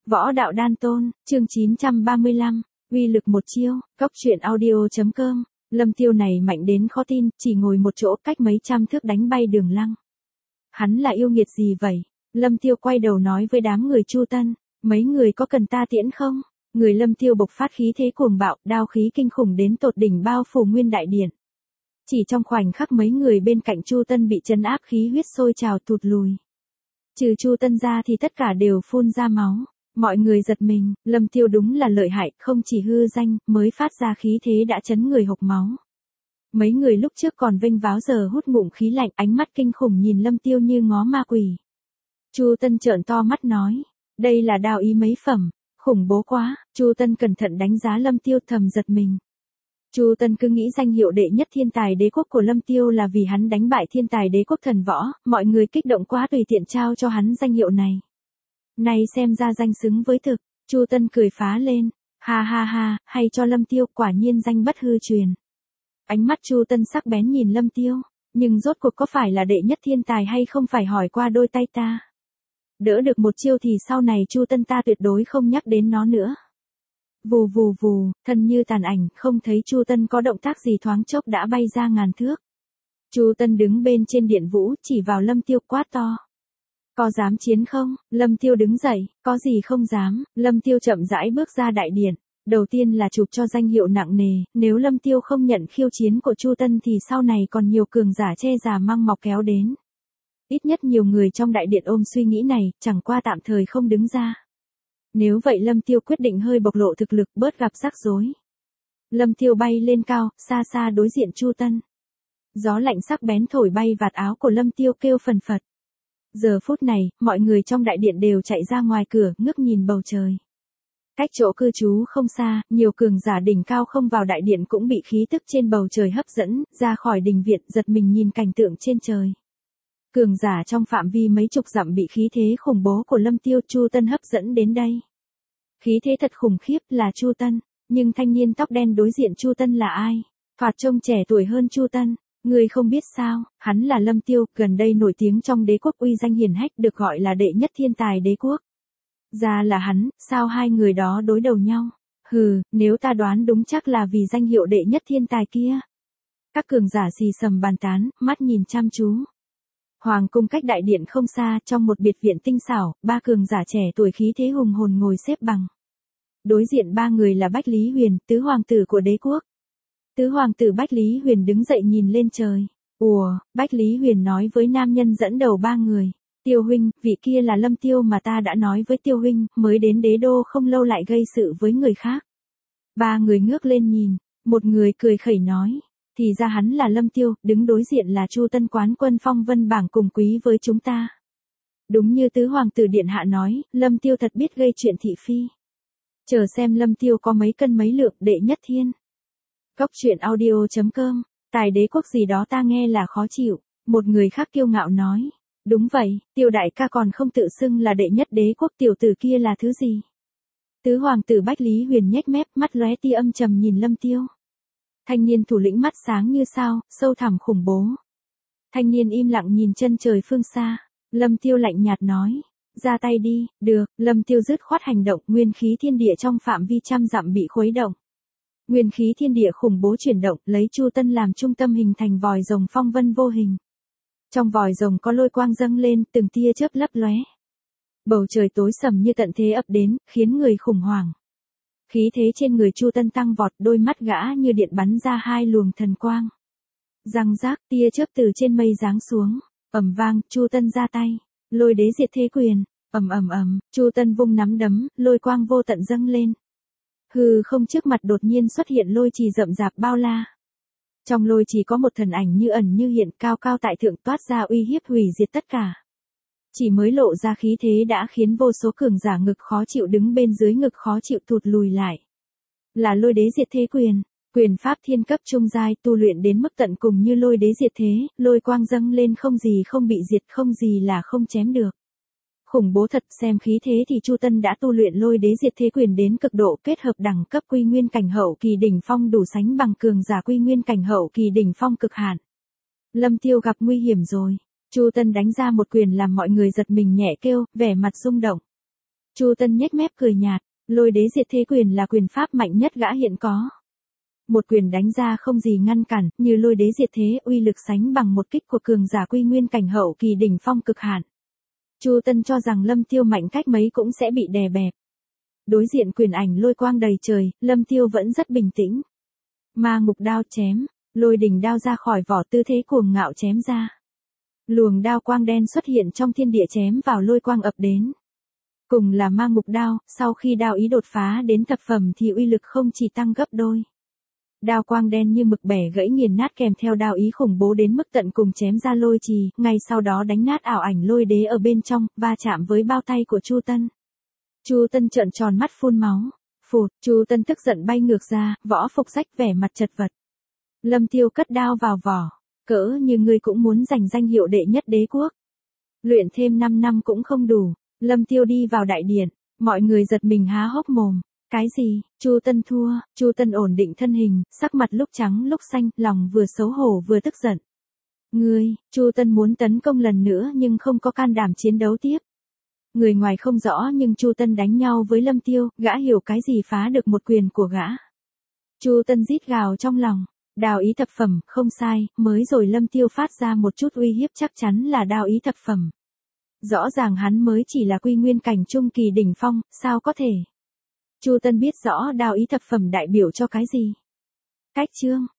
Võ đạo đan tôn, chương 935, uy lực một chiêu, Cốc truyện audio.com. Lâm Tiêu này mạnh đến khó tin, chỉ ngồi một chỗ cách mấy trăm thước đánh bay Đường Lăng. Hắn là yêu nghiệt gì vậy? Lâm Tiêu quay đầu nói với đám người Chu Tân, mấy người có cần ta tiễn không? Người Lâm Tiêu bộc phát khí thế cuồng bạo, đao khí kinh khủng đến tột đỉnh bao phủ nguyên đại điện. Chỉ trong khoảnh khắc mấy người bên cạnh Chu Tân bị trấn áp khí huyết sôi trào tụt lùi. Trừ Chu Tân ra thì tất cả đều phun ra máu. Mọi người giật mình, Lâm Tiêu đúng là lợi hại, không chỉ hư danh, mới phát ra khí thế đã chấn người hộc máu. Mấy người lúc trước còn vênh váo giờ hút ngụm khí lạnh, ánh mắt kinh khủng nhìn Lâm Tiêu như ngó ma quỷ. Chu Tân trợn to mắt nói, đây là đao ý mấy phẩm, khủng bố quá. Chu Tân cẩn thận đánh giá Lâm Tiêu, thầm giật mình. Chu Tân cứ nghĩ danh hiệu đệ nhất thiên tài đế quốc của Lâm Tiêu là vì hắn đánh bại thiên tài đế quốc Thần Võ, mọi người kích động quá tùy tiện trao cho hắn danh hiệu này. Này xem ra danh xứng với thực, Chu Tân cười phá lên, ha ha ha, hay cho Lâm Tiêu, quả nhiên danh bất hư truyền. Ánh mắt Chu Tân sắc bén nhìn Lâm Tiêu, nhưng rốt cuộc có phải là đệ nhất thiên tài hay không phải hỏi qua đôi tay ta. Đỡ được một chiêu thì sau này Chu Tân ta tuyệt đối không nhắc đến nó nữa. Vù vù vù, thân như tàn ảnh, không thấy Chu Tân có động tác gì thoáng chốc đã bay ra ngàn thước. Chu Tân đứng bên trên điện vũ, chỉ vào Lâm Tiêu quát to. Có dám chiến không? Lâm Tiêu đứng dậy, có gì không dám. Lâm Tiêu chậm rãi bước ra đại điện. Đầu tiên là chụp cho danh hiệu nặng nề, nếu Lâm Tiêu không nhận khiêu chiến của Chu Tân thì sau này còn nhiều cường giả che già măng mọc kéo đến. Ít nhất nhiều người trong đại điện ôm suy nghĩ này, chẳng qua tạm thời không đứng ra. Nếu vậy Lâm Tiêu quyết định hơi bộc lộ thực lực, bớt gặp rắc rối. Lâm Tiêu bay lên cao, xa xa đối diện Chu Tân. Gió lạnh sắc bén thổi bay vạt áo của Lâm Tiêu kêu phần phật. Giờ phút này, mọi người trong đại điện đều chạy ra ngoài cửa, ngước nhìn bầu trời. Cách chỗ cư trú không xa, nhiều cường giả đỉnh cao không vào đại điện cũng bị khí tức trên bầu trời hấp dẫn, ra khỏi đình viện giật mình nhìn cảnh tượng trên trời. Cường giả trong phạm vi mấy chục dặm bị khí thế khủng bố của Lâm Tiêu Chu Tân hấp dẫn đến đây. Khí thế thật khủng khiếp là Chu Tân, nhưng thanh niên tóc đen đối diện Chu Tân là ai? Thoạt trông trẻ tuổi hơn Chu Tân. Người không biết sao, hắn là Lâm Tiêu, gần đây nổi tiếng trong đế quốc uy danh hiển hách được gọi là đệ nhất thiên tài đế quốc. Ra là hắn, sao hai người đó đối đầu nhau? Hừ, nếu ta đoán đúng chắc là vì danh hiệu đệ nhất thiên tài kia. Các cường giả xì xầm bàn tán, mắt nhìn chăm chú. Hoàng cung cách đại điện không xa, trong một biệt viện tinh xảo, ba cường giả trẻ tuổi khí thế hùng hồn ngồi xếp bằng. Đối diện ba người là Bách Lý Huyền, tứ hoàng tử của đế quốc. Tứ hoàng tử Bách Lý Huyền đứng dậy nhìn lên trời. Ủa, Bách Lý Huyền nói với nam nhân dẫn đầu ba người. Tiêu huynh, vị kia là Lâm Tiêu mà ta đã nói với Tiêu huynh, mới đến đế đô không lâu lại gây sự với người khác. Ba người ngước lên nhìn, một người cười khẩy nói. Thì ra hắn là Lâm Tiêu, đứng đối diện là Chu Tân quán quân phong vân bảng cùng quý với chúng ta. Đúng như tứ hoàng tử điện hạ nói, Lâm Tiêu thật biết gây chuyện thị phi. Chờ xem Lâm Tiêu có mấy cân mấy lượng đệ nhất thiên. Cốc truyện audio.com, tài đế quốc gì đó ta nghe là khó chịu. Một người khác kiêu ngạo nói. Đúng vậy, Tiêu đại ca còn không tự xưng là đệ nhất đế quốc, tiểu tử kia là thứ gì? Tứ hoàng tử Bách Lý Huyền nhếch mép, mắt lóe tia âm trầm nhìn Lâm Tiêu. Thanh niên thủ lĩnh mắt sáng như sao, sâu thẳm khủng bố. Thanh niên im lặng nhìn chân trời phương xa. Lâm Tiêu lạnh nhạt nói. Ra tay đi, được. Lâm Tiêu dứt khoát hành động, nguyên khí thiên địa trong phạm vi trăm dặm bị khuấy động. Nguyên khí thiên địa khủng bố chuyển động, lấy Chu Tân làm trung tâm hình thành vòi rồng phong vân vô hình. Trong vòi rồng có lôi quang dâng lên, từng tia chớp lấp lóe. Bầu trời tối sầm như tận thế ập đến, khiến người khủng hoảng. Khí thế trên người Chu Tân tăng vọt, đôi mắt gã như điện bắn ra hai luồng thần quang. Răng rác, tia chớp từ trên mây giáng xuống, ầm vang, Chu Tân ra tay, lôi đế diệt thế quyền, ầm ầm ầm, Chu Tân vung nắm đấm, lôi quang vô tận dâng lên. Hư không trước mặt đột nhiên xuất hiện lôi trì rậm rạp bao la. Trong lôi trì có một thần ảnh như ẩn như hiện, cao cao tại thượng toát ra uy hiếp hủy diệt tất cả. Chỉ mới lộ ra khí thế đã khiến vô số cường giả ngực khó chịu đứng bên dưới ngực khó chịu thụt lùi lại. Là lôi đế diệt thế quyền, quyền pháp thiên cấp trung giai tu luyện đến mức tận cùng như lôi đế diệt thế, lôi quang dâng lên không gì không bị diệt, không gì là không chém được. Khủng bố thật, xem khí thế thì Chu Tân đã tu luyện lôi đế diệt thế quyền đến cực độ, kết hợp đẳng cấp quy nguyên cảnh hậu kỳ đỉnh phong đủ sánh bằng cường giả quy nguyên cảnh hậu kỳ đỉnh phong cực hạn. Lâm Tiêu gặp nguy hiểm rồi. Chu Tân đánh ra một quyền làm mọi người giật mình nhẹ kêu, vẻ mặt rung động. Chu Tân nhếch mép cười nhạt, Lôi đế diệt thế quyền là quyền pháp mạnh nhất gã hiện có. Một quyền đánh ra không gì ngăn cản, như lôi đế diệt thế, uy lực sánh bằng một kích của cường giả quy nguyên cảnh hậu kỳ đỉnh phong cực hạn. Chu Tân cho rằng Lâm Tiêu mạnh cách mấy cũng sẽ bị đè bẹp. Đối diện quyền ảnh lôi quang đầy trời, Lâm Tiêu vẫn rất bình tĩnh. Ma ngục đao chém, lôi đỉnh đao ra khỏi vỏ, tư thế cuồng ngạo chém ra. Luồng đao quang đen xuất hiện trong thiên địa chém vào lôi quang ập đến. Cùng là ma ngục đao, sau khi đao ý đột phá đến thập phẩm thì uy lực không chỉ tăng gấp đôi. Đao quang đen như mực bẻ gãy nghiền nát kèm theo đao ý khủng bố đến mức tận cùng chém ra lôi trì, ngay sau đó đánh nát ảo ảnh lôi đế ở bên trong, va chạm với bao tay của Chu Tân. Chu Tân trợn tròn mắt phun máu. Phụt, Chu Tân tức giận bay ngược ra, võ phục rách, vẻ mặt chật vật. Lâm Tiêu cất đao vào vỏ, cỡ như ngươi cũng muốn giành danh hiệu đệ nhất đế quốc. Luyện thêm 5 năm cũng không đủ. Lâm Tiêu đi vào đại điện, mọi người giật mình há hốc mồm. Cái gì? Chu Tân thua. Chu Tân ổn định thân hình, sắc mặt lúc trắng lúc xanh, lòng vừa xấu hổ vừa tức giận. Ngươi, Chu Tân muốn tấn công lần nữa nhưng không có can đảm chiến đấu tiếp. Người ngoài không rõ nhưng Chu Tân đánh nhau với Lâm Tiêu, gã hiểu cái gì phá được một quyền của gã. Chu Tân rít gào trong lòng, đao ý thập phẩm, không sai, mới rồi Lâm Tiêu phát ra một chút uy hiếp chắc chắn là đao ý thập phẩm. Rõ ràng hắn mới chỉ là quy nguyên cảnh trung kỳ đỉnh phong, sao có thể? Chu Tân biết rõ đao ý thập phẩm đại biểu cho cái gì. Cách chương,